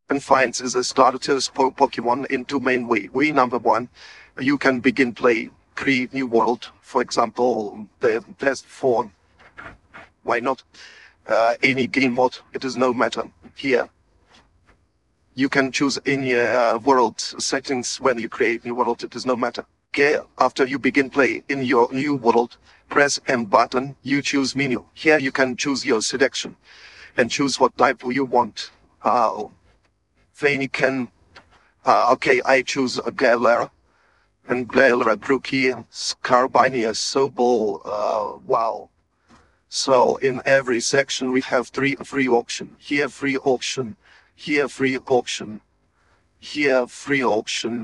and find the starters for Pokemon in two main ways. Way number one, you can begin play, create new world. For example, the best for, why not, any game mode, it is no matter. Here, you can choose any world settings when you create new world, it is no matter. Okay, after you begin play in your new world, press M button, you choose menu. Here you can choose your selection and choose what type you want. Then you can, okay, I choose a Galera, and Galera, Brookie, Scarbinia, Sobol, wow. So in every section we have three free auction. Here free auction, here free auction, here free auction.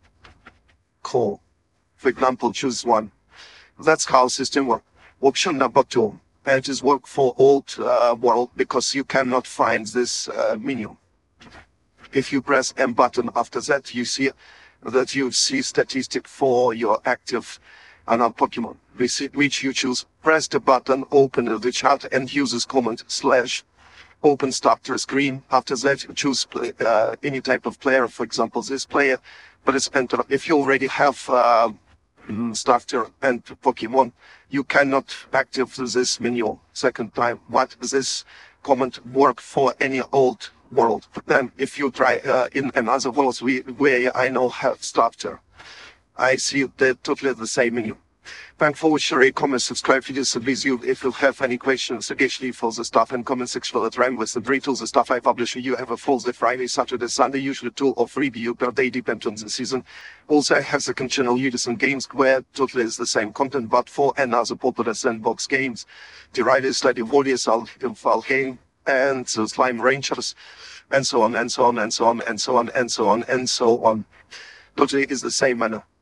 Cool. For example, choose one. That's how system works. Option number two, and it is work for old world because you cannot find this menu. If you press M button after that, you see statistic for your active Pokemon, which you choose. Press the button, open the chart, and use this command / open starter screen. After that, you choose any type of player, for example, this player. But it's enter. If you already have starter and Pokemon, you cannot active this menu second time. But this command work for any old world. But then if you try in another world where I know have starter, I see they're totally the same menu. Thanks for sharing, comment, subscribe to this video. If you have any questions, especially for the stuff and comment section at random with the three tools, the stuff I publish, you have a Thursday, Friday, Saturday, Sunday, usually 2 or 3 video per day, depends on the season. Also, I have the channel Uses and Games where totally is the same content, but for another popular sandbox games, the Riders, like the Warriors, Valheim, and the Slime Rangers, and so on, and so on, and so on, and so on, and so on, and so on. Totally is the same manner.